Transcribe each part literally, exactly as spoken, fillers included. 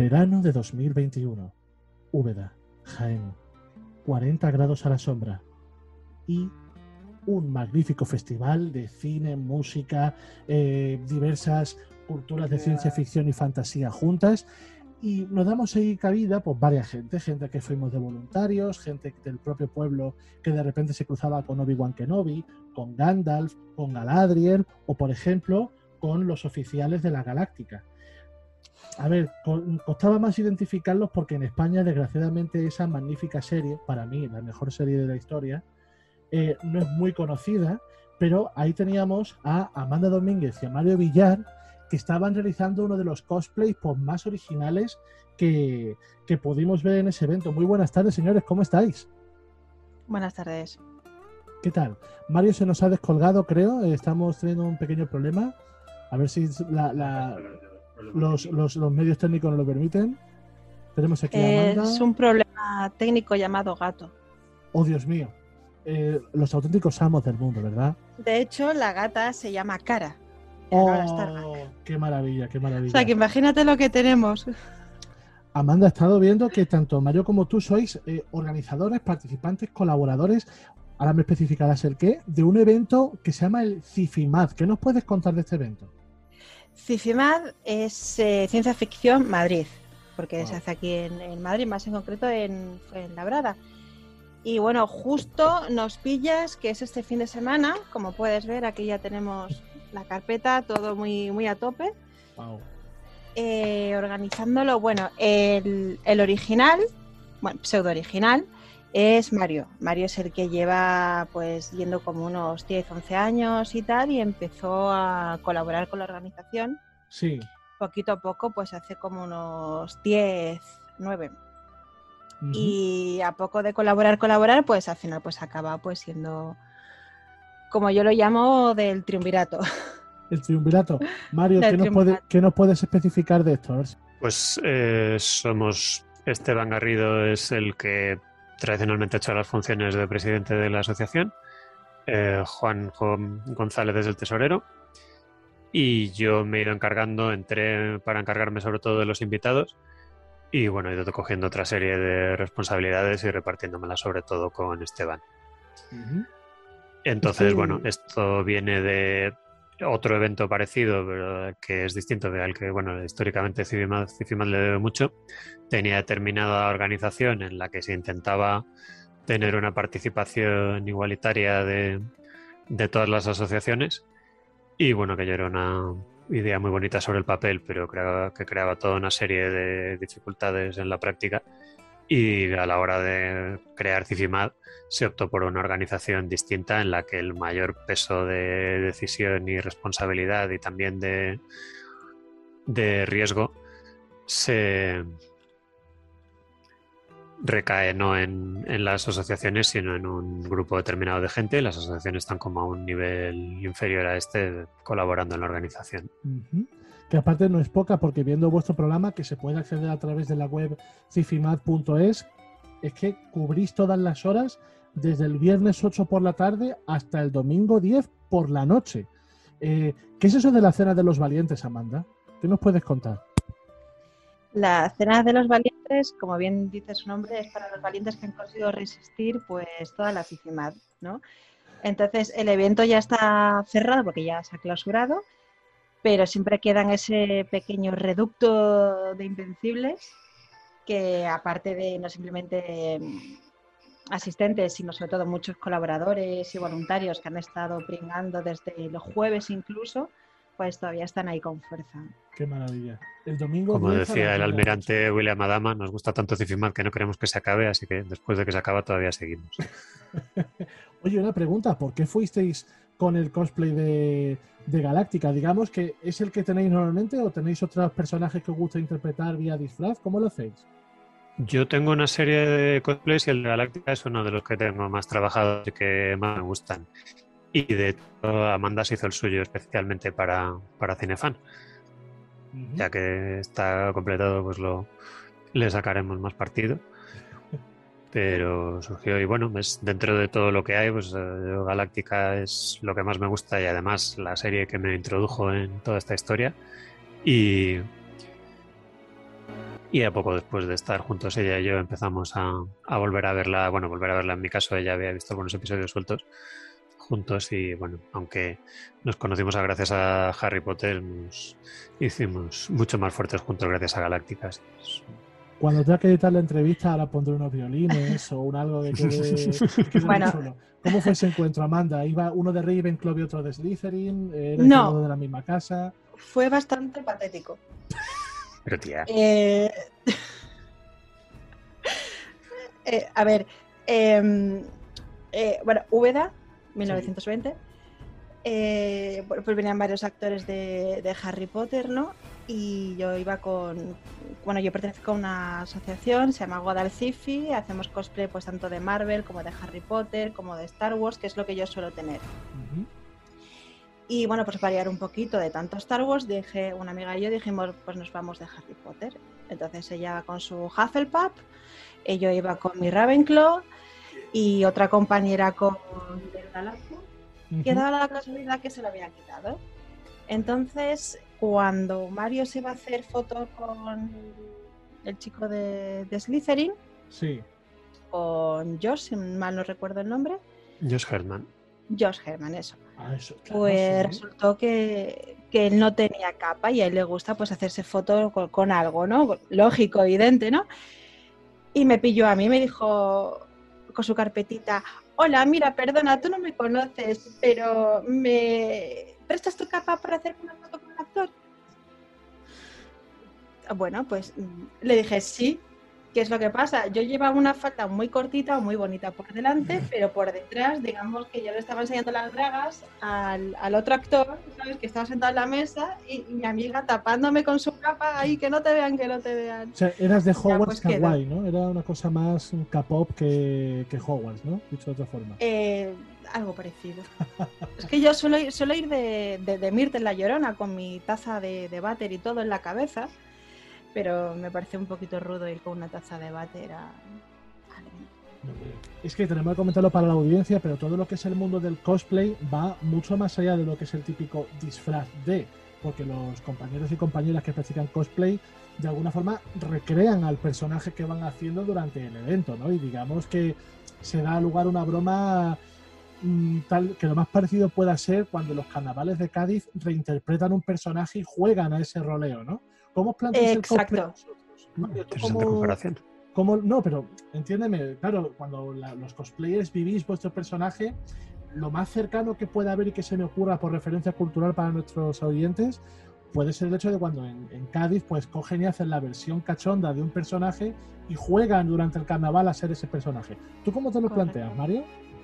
Verano de dos mil veintiuno. Úbeda, Jaén. cuarenta grados a la sombra. Y un magnífico festival de cine, música, eh, diversas culturas de ciencia ficción y fantasía juntas. Y nos damos ahí cabida, pues varias gente, gente que fuimos de voluntarios, gente del propio pueblo que de repente se cruzaba con Obi-Wan Kenobi, con Gandalf, con Galadriel o, por ejemplo, con los oficiales de la Galáctica. A ver, costaba más identificarlos porque en España, desgraciadamente, esa magnífica serie, para mí la mejor serie de la historia, eh, no es muy conocida, pero ahí teníamos a Amanda Domínguez y a Mario Villar, que estaban realizando uno de los cosplays pues, más originales que, que pudimos ver en ese evento. Muy buenas tardes, señores, ¿cómo estáis? Buenas tardes. ¿Qué tal? Mario se nos ha descolgado, creo, estamos teniendo un pequeño problema. A ver si la, la, los, los, los medios técnicos nos lo permiten. Tenemos aquí a Amanda. Es un problema técnico llamado gato. Oh, Dios mío. Eh, los auténticos amos del mundo, ¿verdad? De hecho, la gata se llama Cara. ¡Oh! ¡Qué maravilla, qué maravilla! O sea, que imagínate lo que tenemos. Amanda, he estado viendo que tanto Mario como tú sois eh, organizadores, participantes, colaboradores, ahora me especificarás el qué, de un evento que se llama el CIFIMAD. ¿Qué nos puedes contar de este evento? CIFIMAD es eh, Ciencia Ficción Madrid, porque Wow. se hace aquí en, en Madrid, más en concreto en Fuenlabrada. Y bueno, justo nos pillas que es este fin de semana, como puedes ver, aquí ya tenemos la carpeta, todo muy, muy a tope. Wow. Eh, organizándolo, bueno, el, el original, bueno, pseudo original, es Mario. Mario es el que lleva pues yendo como unos diez, once años y tal, y empezó a colaborar con la organización. Sí. Poquito a poco, pues hace como unos diez, nueve. Uh-huh. Y a poco de colaborar, colaborar, pues al final pues acaba pues siendo, como yo lo llamo, del triunvirato. El triunvirato. Mario, ¿qué nos, puede, ¿qué nos puedes especificar de esto? A ver si... Pues eh, somos... Esteban Garrido es el que tradicionalmente ha hecho las funciones de presidente de la asociación, eh, Juan González es el tesorero, y yo me he ido encargando, entré para encargarme sobre todo de los invitados, y bueno, he ido cogiendo otra serie de responsabilidades y repartiéndomelas sobre todo con Esteban. Uh-huh. Entonces, sí. Bueno, esto viene de otro evento parecido, pero que es distinto al que, bueno, históricamente CIFIMAD, CIFIMAD le debe mucho. Tenía determinada organización en la que se intentaba tener una participación igualitaria de, de todas las asociaciones, y bueno, que ya era una idea muy bonita sobre el papel, pero creaba, que creaba toda una serie de dificultades en la práctica, y a la hora de crear CIFIMAD se optó por una organización distinta en la que el mayor peso de decisión y responsabilidad y también de, de riesgo se recae no en, en las asociaciones, sino en un grupo determinado de gente. Las asociaciones están como a un nivel inferior a este, colaborando en la organización. Uh-huh. Que aparte no es poca, porque viendo vuestro programa, que se puede acceder a través de la web cifimad punto es, es que cubrís todas las horas desde el viernes ocho por la tarde hasta el domingo diez por la noche. Eh, ¿Qué es eso de la Cena de los Valientes, Amanda? ¿Qué nos puedes contar? La Cena de los Valientes, como bien dice su nombre, es para los valientes que han conseguido resistir pues toda la CIFIMAD, ¿no? Entonces el evento ya está cerrado porque ya se ha clausurado, pero siempre queda en ese pequeño reducto de invencibles que, aparte de no simplemente asistentes, sino sobre todo muchos colaboradores y voluntarios que han estado pringando desde los jueves incluso, pues todavía están ahí con fuerza. ¡Qué maravilla! El domingo, como decía el almirante William Adama, nos gusta tanto CIFIMAD que no queremos que se acabe, así que después de que se acaba todavía seguimos. Oye, una pregunta, ¿por qué fuisteis con el cosplay de, de Galáctica? Digamos que ¿es el que tenéis normalmente o tenéis otros personajes que os gusta interpretar vía disfraz? ¿Cómo lo hacéis? Yo tengo una serie de cosplays y el de Galáctica es uno de los que tengo más trabajados y que más me gustan. Y de hecho Amanda se hizo el suyo especialmente para, para Cinefan. Uh-huh. Ya que está completado, pues lo le sacaremos más partido. Pero surgió, y bueno, es dentro de todo lo que hay, pues eh, Galáctica es lo que más me gusta y además la serie que me introdujo en toda esta historia. Y Y a poco después de estar juntos ella y yo empezamos a, a volver a verla, bueno, volver a verla en mi caso, ella había visto algunos episodios sueltos juntos y bueno, aunque nos conocimos a gracias a Harry Potter, nos hicimos mucho más fuertes juntos gracias a Galácticas. Cuando tenga que editar la entrevista, ahora pondré unos violines o un algo que quede, que quede Bueno. muy chulo. ¿Cómo fue ese encuentro, Amanda? ¿Iba uno de Ravenclaw y otro de Slytherin? ¿Erais No. todos de la misma casa? Fue bastante patético. Pero tía, Eh, eh, a ver, eh, eh, bueno, Úbeda, mil novecientos veinte. Eh, bueno, pues venían varios actores de, de Harry Potter, ¿no? Y yo iba con, bueno, yo pertenezco a una asociación, se llama Godal Sci-Fi, hacemos cosplay pues tanto de Marvel como de Harry Potter, como de Star Wars, que es lo que yo suelo tener. Uh-huh. Y bueno, pues variar un poquito de tanto Star Wars, dije, una amiga y yo dijimos, pues nos vamos de Harry Potter. Entonces ella con su Hufflepuff, y yo iba con mi Ravenclaw y otra compañera con el Galáctico. Uh-huh. Que daba la casualidad que se lo había quitado. Entonces, cuando Mario se iba a hacer fotos con el chico de, de Slytherin, sí. con Josh, si mal no recuerdo el nombre. Josh Herman. Josh Herman, eso. Ah, eso claro, pues sí. resultó que, que él no tenía capa y a él le gusta pues hacerse fotos con, con algo, ¿no? Lógico, evidente, ¿no? Y me pilló a mí, me dijo con su carpetita: hola, mira, perdona, tú no me conoces, pero ¿me prestas tu capa para hacer una foto con el actor? Bueno, pues le dije sí. ¿Qué es lo que pasa? Yo llevaba una falda muy cortita, muy bonita por delante, pero por detrás, digamos que yo le estaba enseñando las bragas al, al otro actor, ¿sabes? Que estaba sentado en la mesa y, y mi amiga tapándome con su capa ahí, que no te vean, que no te vean. O sea, eras de Hogwarts pues Kawaii, ¿no? Era una cosa más un K-pop que, que Hogwarts, ¿no? Dicho de otra forma. Eh, algo parecido. Es que yo suelo ir, suelo ir de, de, de Myrtle la Llorona con mi taza de, de váter y todo en la cabeza, pero me parece un poquito rudo ir con una taza de váter a... Es que tenemos que comentarlo para la audiencia, pero todo lo que es el mundo del cosplay va mucho más allá de lo que es el típico disfraz de, porque los compañeros y compañeras que practican cosplay de alguna forma recrean al personaje que van haciendo durante el evento, ¿no? Y digamos que se da lugar a una broma mmm, tal que lo más parecido pueda ser cuando los carnavales de Cádiz reinterpretan un personaje y juegan a ese roleo, ¿no? ¿Cómo os planteáis el cosplay vosotros? Mario, interesante ¿Cómo... comparación. ¿Cómo? No, pero entiéndeme, claro, cuando la, los cosplayers vivís vuestro personaje, lo más cercano que pueda haber y que se me ocurra por referencia cultural para nuestros oyentes puede ser el hecho de cuando en, en Cádiz pues cogen y hacen la versión cachonda de un personaje y juegan durante el carnaval a ser ese personaje. ¿Tú cómo te lo Correcto. planteas, Mario?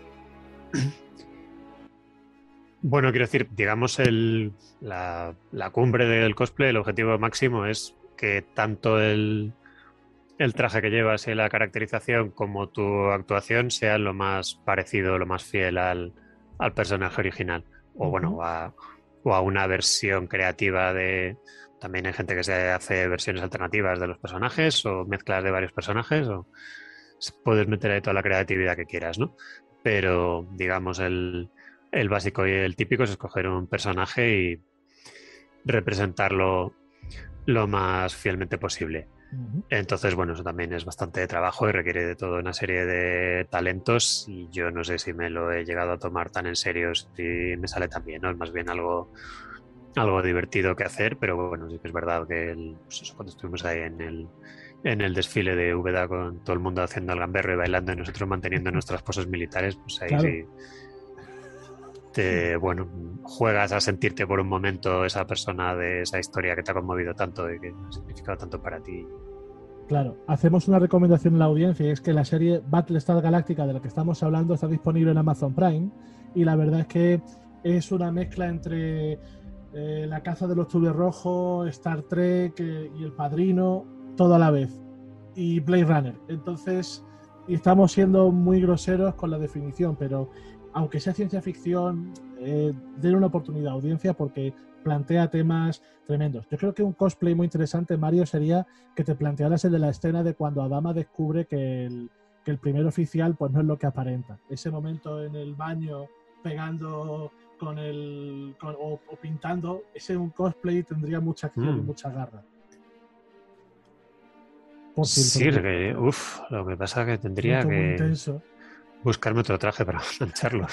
Bueno, quiero decir, digamos, el, la, la cumbre del cosplay, el objetivo máximo es que tanto el, el traje que llevas y la caracterización como tu actuación sean lo más parecido, lo más fiel al, al personaje original. O uh-huh. bueno, a, o a una versión creativa de... También hay gente que se hace versiones alternativas de los personajes o mezclas de varios personajes, o puedes meter ahí toda la creatividad que quieras, ¿no? Pero, digamos, el... El básico y el típico es escoger un personaje y representarlo lo más fielmente posible. Uh-huh. Entonces, bueno, eso también es bastante trabajo y requiere de toda una serie de talentos y yo no sé si me lo he llegado a tomar tan en serio si me sale tan bien, ¿no? Es más bien algo, algo divertido que hacer, pero bueno, sí que es verdad que el, pues eso, cuando estuvimos ahí en el, en el desfile de Úbeda con todo el mundo haciendo el gamberro y bailando y nosotros manteniendo nuestras poses militares, pues ahí claro. sí... Te, bueno, juegas a sentirte por un momento esa persona de esa historia que te ha conmovido tanto y que ha significado tanto para ti. Claro, hacemos una recomendación en la audiencia y es que la serie Battlestar Galactica de la que estamos hablando está disponible en Amazon Prime y la verdad es que es una mezcla entre eh, La caza de los tubos rojos, Star Trek eh, y El Padrino, todo a la vez, y Blade Runner. Entonces, y estamos siendo muy groseros con la definición, pero aunque sea ciencia ficción, eh, den una oportunidad a audiencia porque plantea temas tremendos. Yo creo que un cosplay muy interesante, Mario, sería que te plantearas el de la escena de cuando Adama descubre que el, que el primer oficial pues no es lo que aparenta. Ese momento en el baño pegando con el con, o, o pintando, ese un cosplay tendría mucha acción mm. y mucha garra. Por cierto, Sí, que- que, uf, lo que pasa es que tendría punto muy que intenso. buscarme otro traje para mancharlo.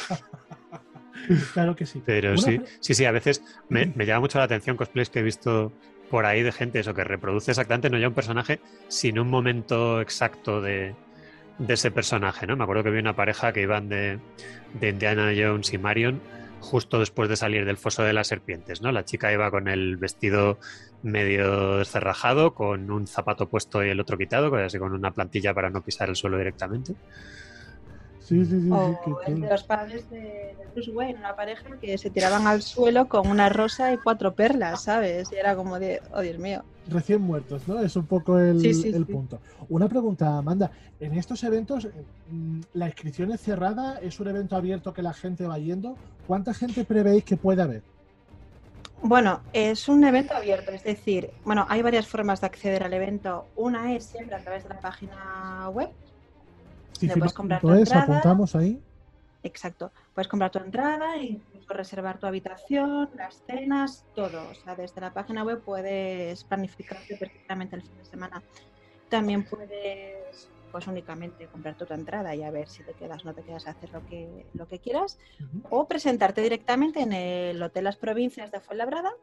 Claro que sí. Pero Una sí, pre- sí, sí, a veces me, me llama mucho la atención cosplays que he visto por ahí de gente, eso, que reproduce exactamente no ya un personaje, sino un momento exacto de, de ese personaje, ¿no? Me acuerdo que vi una pareja que iban de, de Indiana Jones y Marion justo después de salir del foso de las serpientes, ¿no? La chica iba con el vestido medio descerrajado, con un zapato puesto y el otro quitado, así con una plantilla para no pisar el suelo directamente. Sí, sí, sí, sí, O que el todo. de los padres de, de Bruce Wayne, una pareja que se tiraban al suelo con una rosa y cuatro perlas, ¿sabes? Y era como de, oh Dios mío. Recién muertos, ¿no? Es un poco el, Sí, sí, el sí. punto. Una pregunta, Amanda. En estos eventos, mm, ¿la inscripción es cerrada? ¿Es un evento abierto que la gente va yendo? ¿Cuánta gente prevéis que puede haber? Bueno, es un evento abierto, es decir, bueno, hay varias formas de acceder al evento. Una es siempre a través de la página web, donde puedes comprar tu Tifimac punto es, entrada. apuntamos ahí. Exacto, puedes comprar tu entrada e incluso reservar tu habitación, las cenas, todo. O sea, desde la página web puedes planificarte perfectamente el fin de semana. También puedes, pues únicamente comprar tu entrada y a ver si te quedas o no te quedas a hacer lo que, lo que quieras. Ujú. O presentarte directamente en el Hotel Las Provincias de Fuenlabrada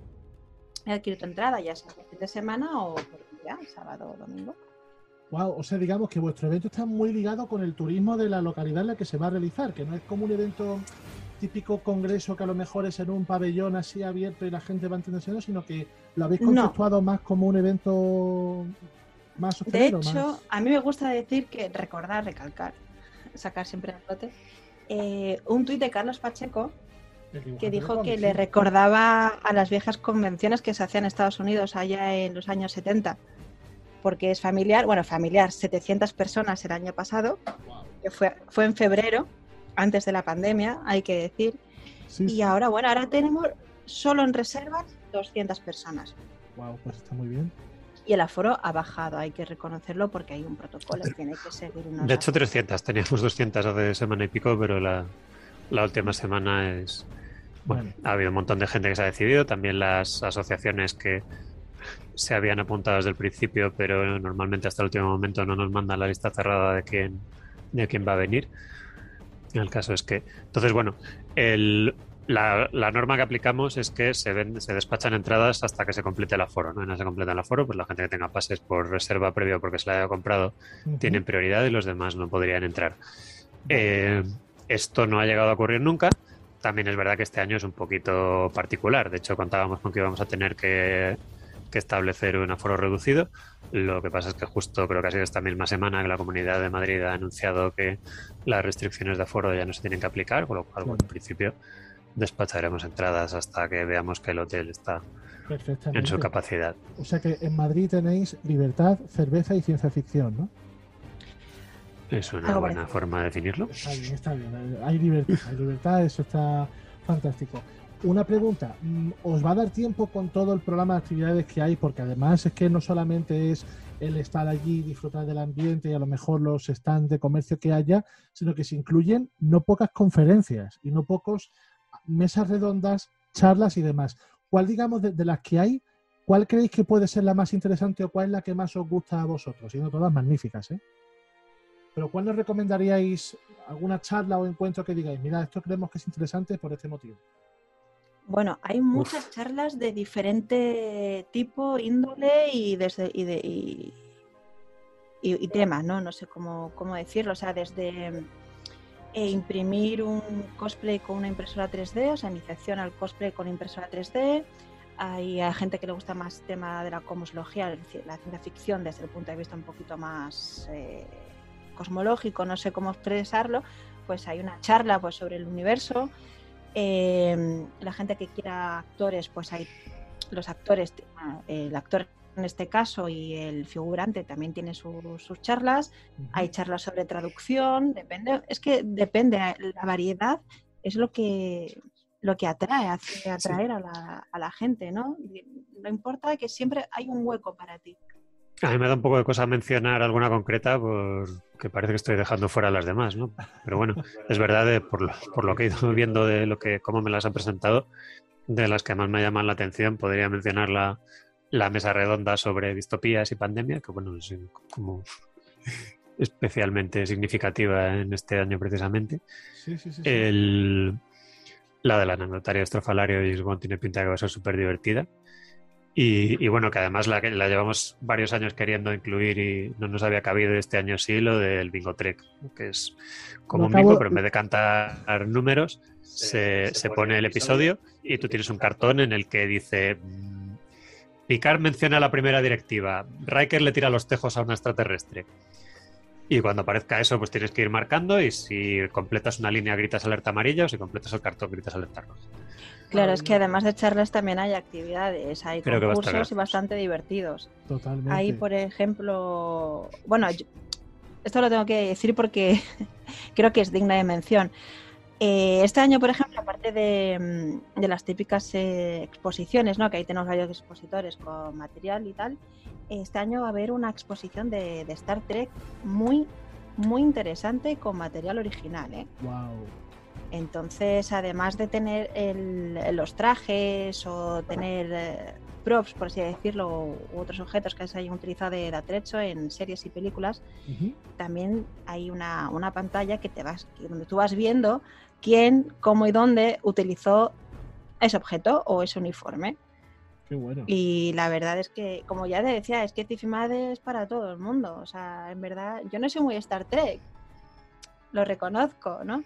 y adquirir tu entrada, ya sea por fin de semana o por día, sábado o domingo. Wow, o sea, digamos que vuestro evento está muy ligado con el turismo de la localidad en la que se va a realizar, que no es como un evento típico congreso que a lo mejor es en un pabellón así abierto y la gente va entendiendo, sino que lo habéis No. conceptuado más como un evento más De hostelero, hecho, más... a mí me gusta decir que recordar, recalcar, sacar siempre el flote, eh, un tuit de Carlos Pacheco el dibujante que de dijo cómics, que sí. le recordaba a las viejas convenciones que se hacían en Estados Unidos allá en los años setenta, porque es familiar, bueno, familiar, setecientas personas el año pasado, Wow. que fue, fue en febrero, antes de la pandemia, hay que decir, Sí, y sí. ahora, bueno, ahora tenemos solo en reservas doscientas personas. Wow, pues está muy bien. Y el aforo ha bajado, hay que reconocerlo porque hay un protocolo y tiene que seguir unos De hecho, aforos. trescientas. Teníamos doscientas hace semana y pico, pero la, la última semana es... Bueno, Bueno. ha habido un montón de gente que se ha decidido, también las asociaciones que se habían apuntado desde el principio, pero normalmente hasta el último momento no nos mandan la lista cerrada de quién, de quién va a venir. El caso es que... Entonces, bueno, el, la, la norma que aplicamos es que se, ven, se despachan entradas hasta que se complete el aforo, ¿no? Y no se completa el aforo, pues la gente que tenga pases por reserva previa porque se la haya comprado Ujú. tienen prioridad y los demás no podrían entrar. Vale. Eh, esto no ha llegado a ocurrir nunca. También es verdad que este año es un poquito particular. De hecho, contábamos con que íbamos a tener que, que establecer un aforo reducido. Lo que pasa es que justo creo que ha sido esta misma semana que la Comunidad de Madrid ha anunciado que las restricciones de aforo ya no se tienen que aplicar, con lo cual, bueno, en principio despacharemos entradas hasta que veamos que el hotel está en Perfectamente. su capacidad. O sea que en Madrid tenéis libertad, cerveza y ciencia ficción, ¿no? Es una Algo buena parecido. forma de definirlo. Está bien, está bien. Hay libertad, hay libertad, eso está fantástico. Una pregunta, mm, ¿os va a dar tiempo con todo el programa de actividades que hay? Porque además es que no solamente es el estar allí, disfrutar del ambiente y a lo mejor los stands de comercio que haya, sino que se incluyen no pocas conferencias y no pocos mesas redondas, charlas y demás. ¿Cuál, digamos, de, de las que hay, cuál creéis que puede ser la más interesante o cuál es la que más os gusta a vosotros? Siendo todas magníficas, ¿eh? Pero ¿cuál nos recomendaríais alguna charla o encuentro que digáis, mira, esto creemos que es interesante por este motivo? Bueno, hay muchas Uf. charlas de diferente tipo, índole y desde y, de, y, y, y temas, ¿no? No sé cómo, cómo decirlo. O sea, desde eh, imprimir un cosplay con una impresora tres D, o sea, iniciación al cosplay con impresora tres D. Hay, hay gente que le gusta más el tema de la cosmología, la ciencia ficción desde el punto de vista un poquito más eh, cosmológico, no sé cómo expresarlo. Pues hay una charla pues, sobre el universo. Eh, la gente que quiera actores, pues hay los actores, el actor en este caso y el figurante también tiene su, sus charlas. Uh-huh. Hay charlas sobre traducción, depende, es que depende, la variedad es lo que lo que atrae, hace atraer sí. a, la, a la gente, ¿no? No importa que siempre hay un hueco para ti. A mí me da un poco de cosa mencionar alguna concreta porque parece que estoy dejando fuera a las demás, ¿no? Pero bueno, es verdad, de, por, lo, por lo que he ido viendo de lo que cómo me las han presentado, de las que más me llaman la atención, podría mencionar la, la mesa redonda sobre distopías y pandemia, que bueno, es como especialmente significativa en este año precisamente. Sí, sí, sí, sí. El, la del anecdotario estrafalario de James Bond tiene pinta de que va a ser súper divertida. Y, y bueno, que además la, la llevamos varios años queriendo incluir y no nos había cabido este año sí lo del Bingo Trek, que es como Lo un acabo- bingo, pero en vez de cantar números, se, se pone el episodio y tú tienes un cartón en el que dice mm, Picard menciona la primera directiva, Riker le tira los tejos a una extraterrestre. Y cuando aparezca eso, pues tienes que ir marcando y si completas una línea gritas alerta amarilla o si completas el cartón gritas alerta roja. Claro, es que además de charlas también hay actividades, hay Creo que va a estar concursos y gracioso. bastante divertidos. Totalmente. Hay, por ejemplo, bueno, yo- esto lo tengo que decir porque creo que es digna de mención. Eh, este año, por ejemplo, aparte de, mm, de las típicas eh, exposiciones, ¿no? Que ahí tenemos varios expositores con material y tal, este año va a haber una exposición de, de Star Trek muy, muy interesante con material original, ¿eh? Wow. Entonces, además de tener el- los trajes o tener eh, props, por así decirlo, u otros objetos que se hayan utilizado de, de atrecho en series y películas, Ujú. también hay una, una pantalla que te vas, que- donde tú vas viendo quién, cómo y dónde utilizó ese objeto o ese uniforme. Qué bueno. Y la verdad es que, como ya te decía, es que Cifimad es para todo el mundo. O sea, en verdad, yo no soy muy Star Trek, lo reconozco, ¿no?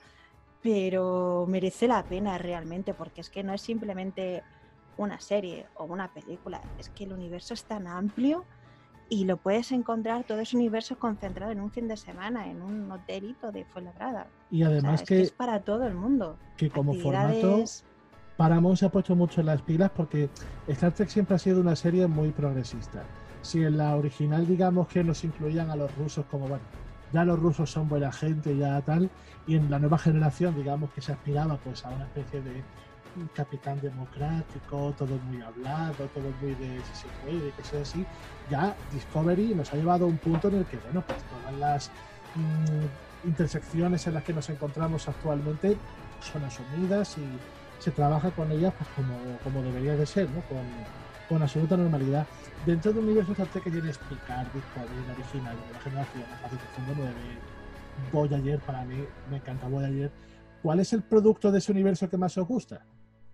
Pero merece la pena realmente, porque es que no es simplemente una serie o una película, es que el universo es tan amplio y lo puedes encontrar todo ese universo concentrado en un fin de semana, en un hotelito de Fuenlabrada. Y O sea, además es que que, es para todo el mundo. que como formato, Actividades... Paramount se ha puesto mucho en las pilas porque Star Trek siempre ha sido una serie muy progresista. Si en la original digamos que nos incluían a los rusos como, bueno, ya los rusos son buena gente, ya tal, y en la nueva generación digamos que se aspiraba pues a una especie de un capitán democrático, todo muy hablado, todo muy de si se puede, que sea así, ya Discovery nos ha llevado a un punto en el que, bueno, pues todas las mmm, intersecciones en las que nos encontramos actualmente son asumidas y se trabaja con ellas pues como, como debería de ser, ¿no? Con, con absoluta normalidad. Dentro de un universo Star Trek que tienes Picard, Discovery, el original, de la generación, Espacio Profundo nueve, Voyager, para mí me encanta Voyager. ¿Cuál es el producto de ese universo que más os gusta?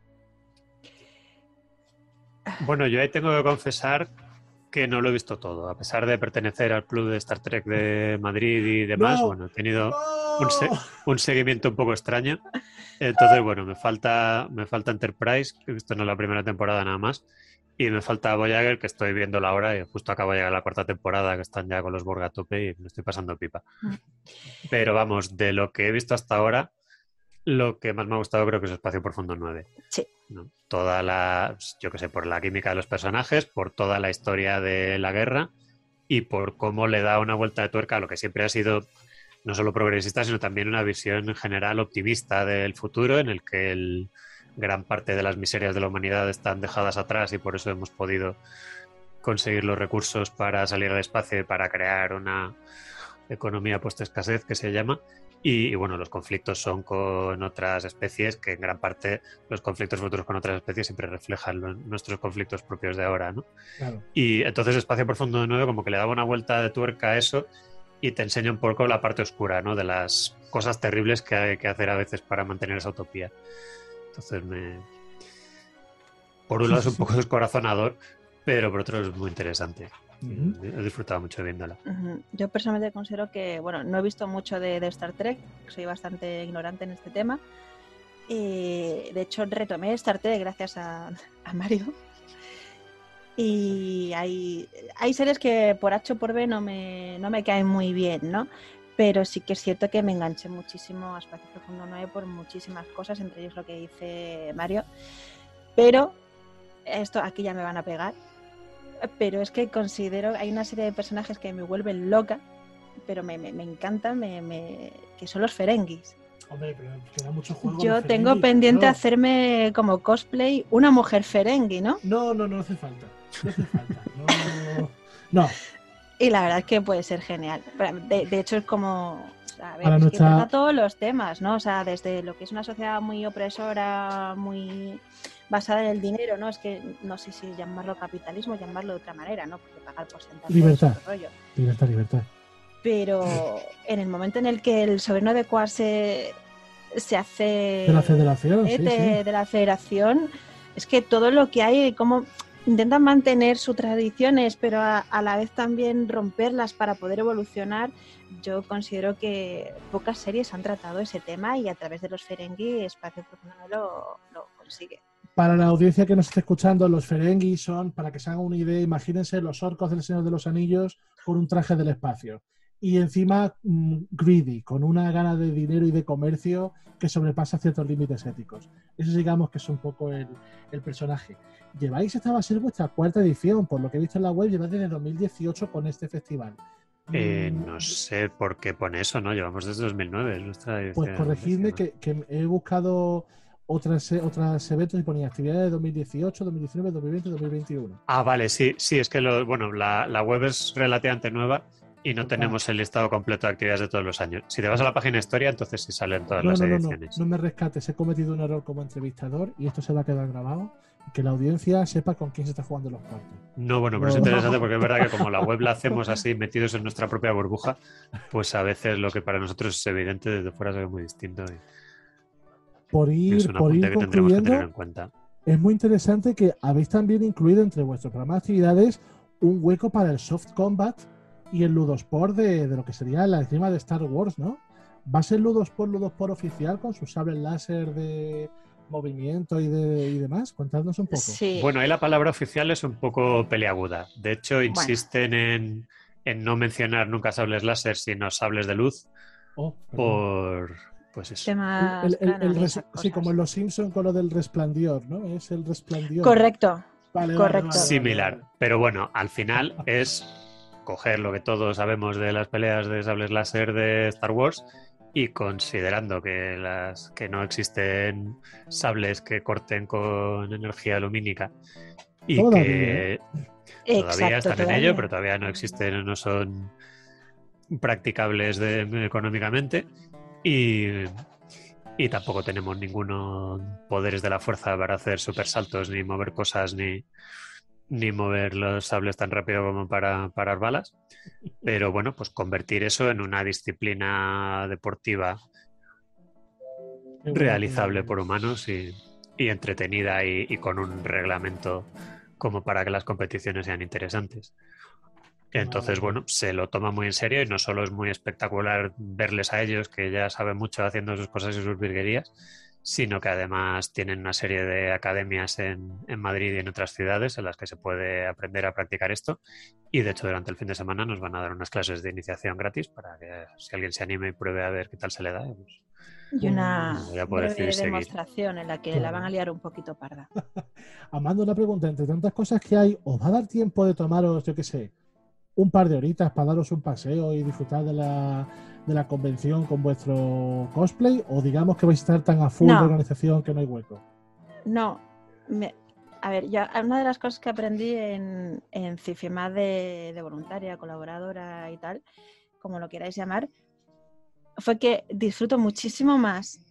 Bueno, yo ahí tengo que confesar que no lo he visto todo. A pesar de pertenecer al club de Star Trek de Madrid y demás, ¡No! bueno, he tenido ¡No! un, se- un seguimiento un poco extraño. Entonces, bueno, me falta, me falta Enterprise, que he visto en la primera temporada nada más, y me falta Voyager, que estoy viendo la hora y justo acabo de llegar la cuarta temporada, que están ya con los Borg a tope y me estoy pasando pipa. Pero vamos, de lo que he visto hasta ahora, lo que más me ha gustado creo que es Espacio Profundo nueve. Sí. ¿No? Toda la, yo que sé, por la química de los personajes, por toda la historia de la guerra y por cómo le da una vuelta de tuerca a lo que siempre ha sido no solo progresista, sino también una visión en general optimista del futuro, en el que el, gran parte de las miserias de la humanidad están dejadas atrás y por eso hemos podido conseguir los recursos para salir al espacio y para crear una economía post-escasez que se llama. Y, y bueno, los conflictos son con otras especies, que en gran parte los conflictos futuros con otras especies siempre reflejan lo, nuestros conflictos propios de ahora, ¿no? Claro. Y entonces Espacio Profundo de nuevo como que le daba una vuelta de tuerca a eso y te enseña un poco la parte oscura, ¿no? De las cosas terribles que hay que hacer a veces para mantener esa utopía. Entonces me... Por un lado es un poco descorazonador, pero por otro es muy interesante. Uh-huh. He disfrutado mucho viéndola. Uh-huh. Yo personalmente considero que, bueno, no he visto mucho de, de Star Trek, soy bastante ignorante en este tema. Y de hecho retomé Star Trek gracias a, a Mario. Y hay, hay series que por H o por B no me, no me caen muy bien, ¿no? Pero sí que es cierto que me enganché muchísimo a Espacio Profundo nueve por muchísimas cosas, entre ellos lo que dice Mario. Pero esto aquí ya me van a pegar. Pero es que considero, hay una serie de personajes que me vuelven loca, pero me, me, me encantan, me, me, que son los Ferengis. Hombre, pero queda mucho juego. Yo tengo pendiente no. hacerme como cosplay una mujer Ferengi, ¿no? No, no, no hace falta. No hace falta. No. no. Y la verdad es que puede ser genial. De, de hecho, es como A ver, Para es nuestra- que trata todos los temas, ¿no? O sea, desde lo que es una sociedad muy opresora, muy basada en el dinero, ¿no? Es que no sé si llamarlo capitalismo, llamarlo de otra manera, ¿no? Porque pagar porcentaje Libertad. es otro rollo. Libertad, libertad. Pero en el momento en el que el soberano de Quar se, se hace De la federación, sí, de, sí. de la federación, es que todo lo que hay, como intentan mantener sus tradiciones, pero a, a la vez también romperlas para poder evolucionar. Yo considero que pocas series han tratado ese tema y a través de los Ferengi Espacio Profundo lo, lo consigue. Para la audiencia que nos esté escuchando, los Ferengi son, para que se hagan una idea, imagínense los orcos del Señor de los Anillos con un traje del espacio. Y encima mmm, greedy, con una gana de dinero y de comercio que sobrepasa ciertos límites éticos. Eso digamos que es un poco el, el personaje. Lleváis, esta va a ser vuestra cuarta edición, por lo que he visto en la web, lleváis desde dos mil dieciocho con este festival. Eh, Mm, no sé por qué pone eso, ¿no? Llevamos desde dos mil nueve, es nuestra edición. Pues corregidme que, que he buscado otras, otras eventos y ponía actividades de dos mil dieciocho, dos mil diecinueve, dos mil veinte, dos mil veintiuno. Ah, vale, sí, sí, es que lo, bueno, la, la web es relativamente nueva y no Total. tenemos el listado completo de actividades de todos los años. Si te vas a la página historia, entonces sí salen todas No, las no, no, no, ediciones. no me rescates, he cometido un error como entrevistador y esto se va a quedar grabado. Que la audiencia sepa con quién se está jugando los cuartos. No, bueno, pero es No. interesante porque es verdad que como la web la hacemos así, metidos en nuestra propia burbuja, pues a veces lo que para nosotros es evidente desde fuera se ve muy distinto. Y, Por y es ir, un por apunte ir que tendremos que tener en concluyendo, cuenta. es muy interesante que habéis también incluido entre vuestros programas de actividades un hueco para el soft combat y el Ludosport de, de lo que sería la esgrima de Star Wars, ¿no? ¿Va a ser Ludosport, Ludosport oficial con sus sables láser de movimiento y, de, y demás? Contadnos un poco. Sí. Bueno, ahí la palabra oficial es un poco peliaguda. De hecho, Bueno. insisten en, en no mencionar nunca sables láser, sino sables de luz, Oh, perdón. por pues eso. Temas El- el- el canon y res- esas sí, cosas. como en los Simpsons con lo del resplandor, ¿no? Es el resplandor. Correcto. Vale, vale, correcto. vale, vale, Similar, vale. pero bueno, al final es coger lo que todos sabemos de las peleas de sables láser de Star Wars y considerando que las que no existen sables que corten con energía lumínica y Todavía. que todavía Exacto, están todavía. en ello, pero todavía no existen, no son practicables de- económicamente y, y tampoco tenemos ninguno poderes de la fuerza para hacer super saltos ni mover cosas ni, ni mover los sables tan rápido como para parar balas. Pero bueno, pues convertir eso en una disciplina deportiva Qué bueno realizable que- por humanos y, y entretenida y, y con un reglamento como para que las competiciones sean interesantes. Entonces, Vale. bueno, se lo toma muy en serio y no solo es muy espectacular verles a ellos, que ya saben mucho haciendo sus cosas y sus virguerías, sino que además tienen una serie de academias en, en Madrid y en otras ciudades en las que se puede aprender a practicar esto. Y de hecho, durante el fin de semana nos van a dar unas clases de iniciación gratis para que si alguien se anime y pruebe a ver qué tal se le da, pues Y una voy a poder breve decidir seguir. demostración en la que Claro. la van a liar un poquito parda. Amando, una pregunta, entre tantas cosas que hay, ¿os va a dar tiempo de tomaros, yo qué sé, un par de horitas para daros un paseo y disfrutar de la, de la convención con vuestro cosplay? ¿O digamos que vais a estar tan a full No. de organización que no hay hueco? No, me- a ver, yo una de las cosas que aprendí en, en Cifimad de, de voluntaria, colaboradora y tal, como lo queráis llamar, fue que disfruto muchísimo más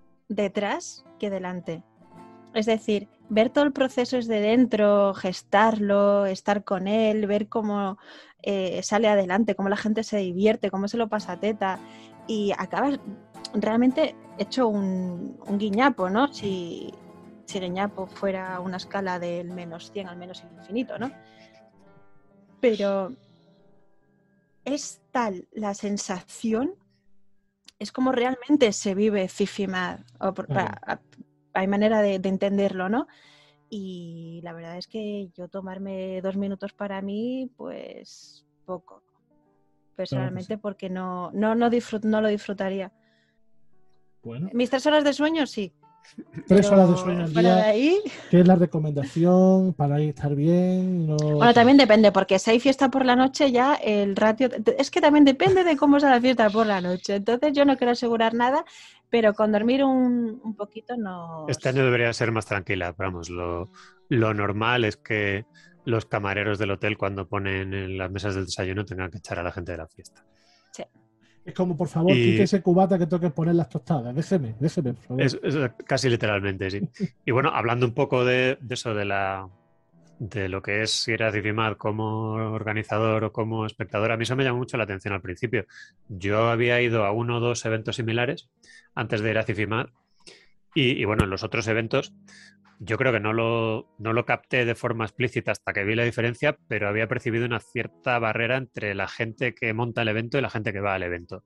detrás que delante. Es decir, ver todo el proceso desde dentro, gestarlo, estar con él, ver cómo eh, sale adelante, cómo la gente se divierte, cómo se lo pasa a teta y acabas realmente hecho un, un guiñapo, ¿no? Si, si guiñapo fuera una escala del menos cien al menos infinito, ¿no? Pero es tal la sensación, es como realmente se vive Cifimad, o por- Claro. pa- a- hay manera de, de entenderlo, ¿no? Y la verdad es que yo tomarme dos minutos para mí, pues poco, personalmente, porque no, no, no, disfrut- no lo disfrutaría. Bueno, Mis tres horas de sueño, sí. tres pero horas de sueño al fuera de día, ahí... ¿qué es la recomendación para estar bien? No... Bueno, también depende, porque si hay fiesta por la noche ya el ratio... Es que también depende de cómo sea la fiesta por la noche. Entonces yo no quiero asegurar nada, pero con dormir un, un poquito no... Este año debería ser más tranquila, pero vamos, lo, lo normal es que los camareros del hotel cuando ponen en las mesas del desayuno tengan que echar a la gente de la fiesta. Sí. Es como, por favor, Y- quite ese cubata que tengo que poner las tostadas. Déjeme, déjeme, por favor. Es, es casi literalmente, sí. Y bueno, hablando un poco de, de eso, de la de lo que es ir a Cifimad como organizador o como espectador, a mí eso me llamó mucho la atención al principio. Yo había ido a uno o dos eventos similares antes de ir a Cifimad y, y bueno, en los otros eventos yo creo que no lo, no lo capté de forma explícita hasta que vi la diferencia, pero había percibido una cierta barrera entre la gente que monta el evento y la gente que va al evento.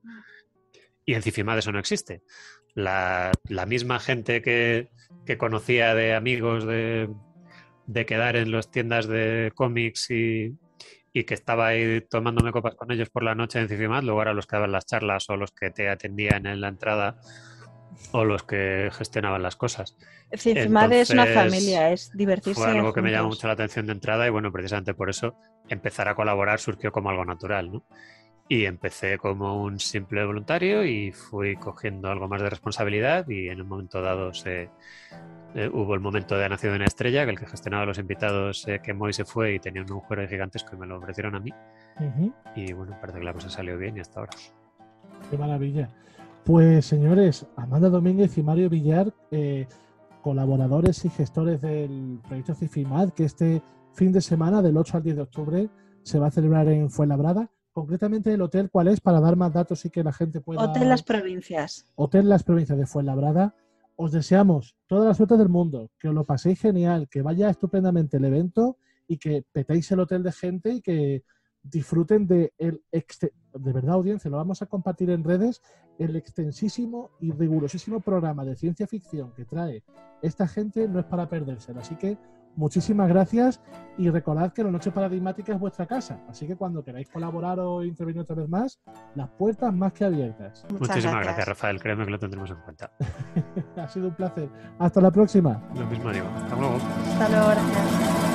Y en Cifimad eso no existe. La, la misma gente que, que conocía de amigos de, de quedar en las tiendas de cómics y, y que estaba ahí tomándome copas con ellos por la noche en Cifimad, luego eran los que daban las charlas o los que te atendían en la entrada o los que gestionaban las cosas. Cifimad es una Entonces, familia, es divertirse fue algo que me llamó juntos. mucho la atención de entrada y bueno, precisamente por eso empezar a colaborar surgió como algo natural, ¿no? Y empecé como un simple voluntario y fui cogiendo algo más de responsabilidad y en un momento dado se, eh, hubo el momento de Nacido una estrella, que el que gestionaba a los invitados se quemó y se fue y tenía un agujero gigantesco y me lo ofrecieron a mí. Ujú. Y bueno, parece que la cosa salió bien y hasta ahora. Qué maravilla. Pues señores, Amanda Domínguez y Mario Villar, eh, colaboradores y gestores del proyecto Cifimad, que este fin de semana, del ocho al diez de octubre, se va a celebrar en Fuenlabrada. Concretamente, el hotel, ¿cuál es? Para dar más datos y que la gente pueda... Hotel Las Provincias. Hotel Las Provincias de Fuenlabrada. Os deseamos toda la suerte del mundo, que os lo paséis genial, que vaya estupendamente el evento y que petéis el hotel de gente y que disfruten de el exte- de verdad, audiencia, lo vamos a compartir en redes, el extensísimo y rigurosísimo programa de ciencia ficción que trae esta gente no es para perdérselo. Así que muchísimas gracias y recordad que la Noche Paradigmática es vuestra casa, así que cuando queráis colaborar o intervenir otra vez más, las puertas más que abiertas. Muchas Muchísimas gracias. gracias, Rafael, créeme que lo tendremos en cuenta. Ha sido un placer. Hasta la próxima. Lo mismo digo. Hasta luego. Hasta luego, gracias.